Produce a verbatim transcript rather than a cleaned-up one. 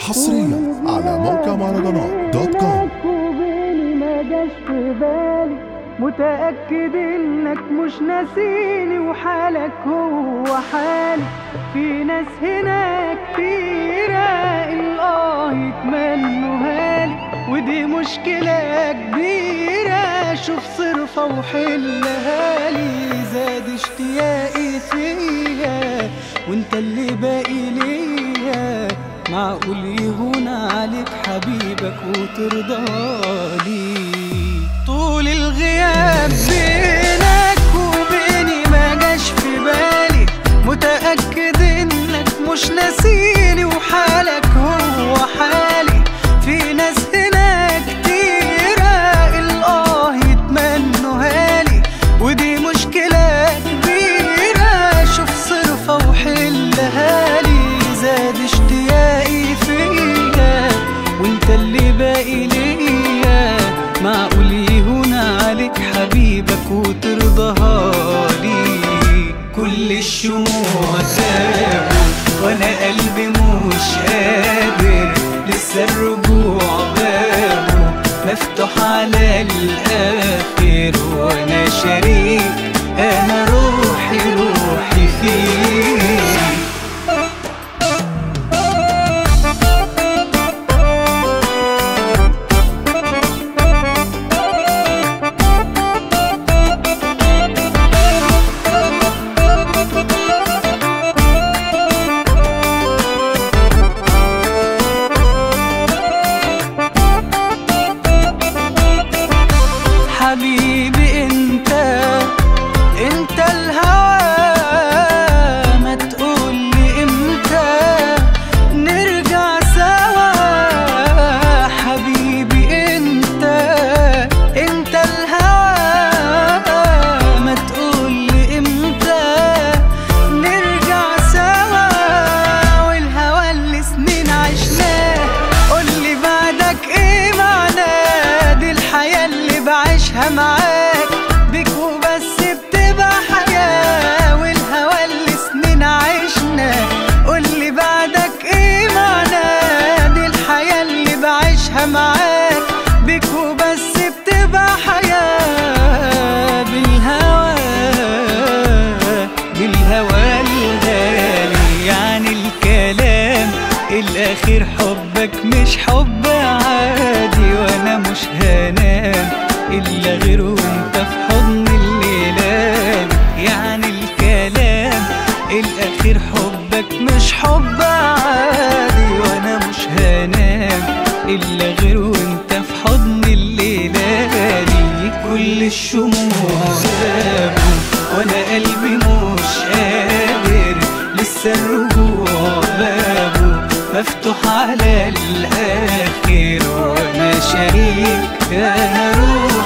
حصريا على موقع مهرجانات دوت كوم. ما جاش في بالي، متأكد انك مش ناسيني وحالك هو حالي. في ناس هنا كتيرة الله يتمنوها لي، ودي مشكلة كبيرة شوف صرفة وحلها لي. زاد اشتياقي فيها وانت اللي باقي ليا، معقول يهون عليك حبيبك وترضالي؟ طول الغياب بينك وبيني ما جاش في بالي، متأكد انك مش ناسيني وحالك هو حالي. في ناس هنا كتيرة الله يتمنوها لي، ودي مشكلة كبيرة شوف صرفة وحلها لي. زاد اشتياقي فيا وانت اللي باقي ليا، معقول يهون عليك حبيبك وترضاها لي؟ كل الشموع غابوا وانا قلبي مش قادر، لسه الرجوع بابه مفتوح على الاخر، وانا شريك انا روحي روحي فيك. حبيبي انت انت الهوى، ما تقولي امتى نرجع سوا. حبيبي انت انت الهوى، ما تقولي امتى نرجع سوا. والهوى اللي سنين عشناه قولي بعدك ايه معناه؟ دي الحياة اللي بعيشها معاك بيك وبس بتبقى حياة. والهوى اللي سنين عشنا قولي بعدك ايه معناه؟ دي الحياة اللي بعيشها معاك بيك وبس بتبقى حياة. بالهوى بالهوى الغالي، يعني الكلام الأخير حبك مش حب عادي، وانا مش هنام إلا غير وانت في حضن الليلة. يعني الكلام الأخير حبك مش حب عادي، وانا مش هنام إلا غير وانت في حضن الليلة. كل الشموع غابوا وانا قلبي مش قادر، لسه الرجوع بابه مفتوح على الآخر، وانا شريك انا روح